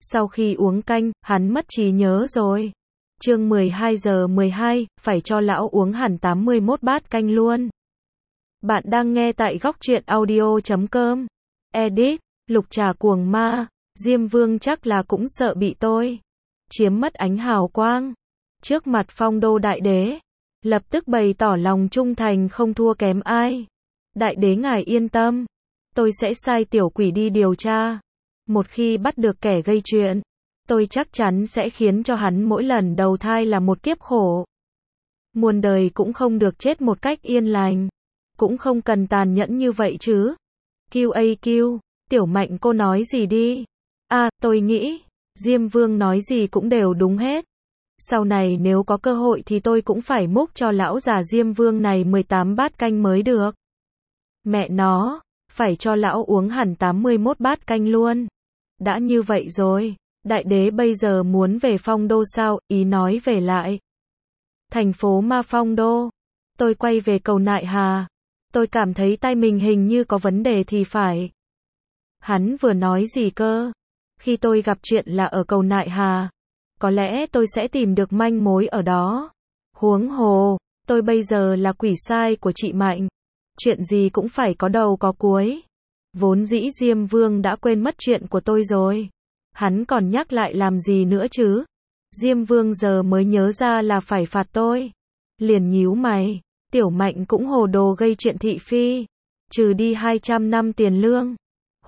Sau khi uống canh, hắn mất trí nhớ rồi. Chương 12 giờ 12, phải cho lão uống hẳn 81 bát canh luôn. Bạn đang nghe tại góc truyện audio.com. Edit, Lục Trà cuồng ma, Diêm Vương chắc là cũng sợ bị tôi chiếm mất ánh hào quang. Trước mặt Phong Đô Đại Đế, lập tức bày tỏ lòng trung thành không thua kém ai. Đại Đế ngài yên tâm, tôi sẽ sai tiểu quỷ đi điều tra. Một khi bắt được kẻ gây chuyện, tôi chắc chắn sẽ khiến cho hắn mỗi lần đầu thai là một kiếp khổ. Muôn đời cũng không được chết một cách yên lành. Cũng không cần tàn nhẫn như vậy chứ. QAQ, Tiểu Mạnh cô nói gì đi. Tôi nghĩ, Diêm Vương nói gì cũng đều đúng hết. Sau này nếu có cơ hội thì tôi cũng phải múc cho lão già Diêm Vương này 18 bát canh mới được. Mẹ nó, phải cho lão uống hẳn 81 bát canh luôn. Đã như vậy rồi, Đại Đế bây giờ muốn về Phong Đô sao, ý nói về lại thành phố Ma Phong Đô. Tôi quay về cầu Nại Hà. Tôi cảm thấy tai mình hình như có vấn đề thì phải. Hắn vừa nói gì cơ? Khi tôi gặp chuyện là ở cầu Nại Hà. Có lẽ tôi sẽ tìm được manh mối ở đó. Huống hồ, tôi bây giờ là quỷ sai của chị Mạnh. Chuyện gì cũng phải có đầu có cuối. Vốn dĩ Diêm Vương đã quên mất chuyện của tôi rồi. Hắn còn nhắc lại làm gì nữa chứ? Diêm Vương giờ mới nhớ ra là phải phạt tôi. Liền nhíu mày. Tiểu Mạnh cũng hồ đồ gây chuyện thị phi. Trừ đi 200 năm tiền lương.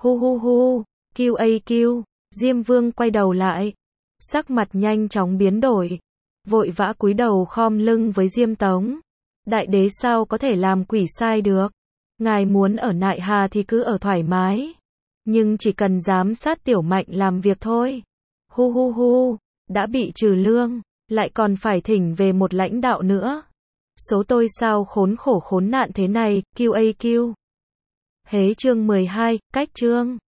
Hu. QAQ. Diêm Vương quay đầu lại. Sắc mặt nhanh chóng biến đổi. Vội vã cúi đầu khom lưng với Diêm Tống. Đại Đế sao có thể làm quỷ sai được? Ngài muốn ở Nại Hà thì cứ ở thoải mái. Nhưng chỉ cần giám sát Tiểu Mạnh làm việc thôi. Hu. Đã bị trừ lương. Lại còn phải thỉnh về một lãnh đạo nữa. Số tôi sao khốn khổ khốn nạn thế này, QAQ. Hế chương 12, cách chương.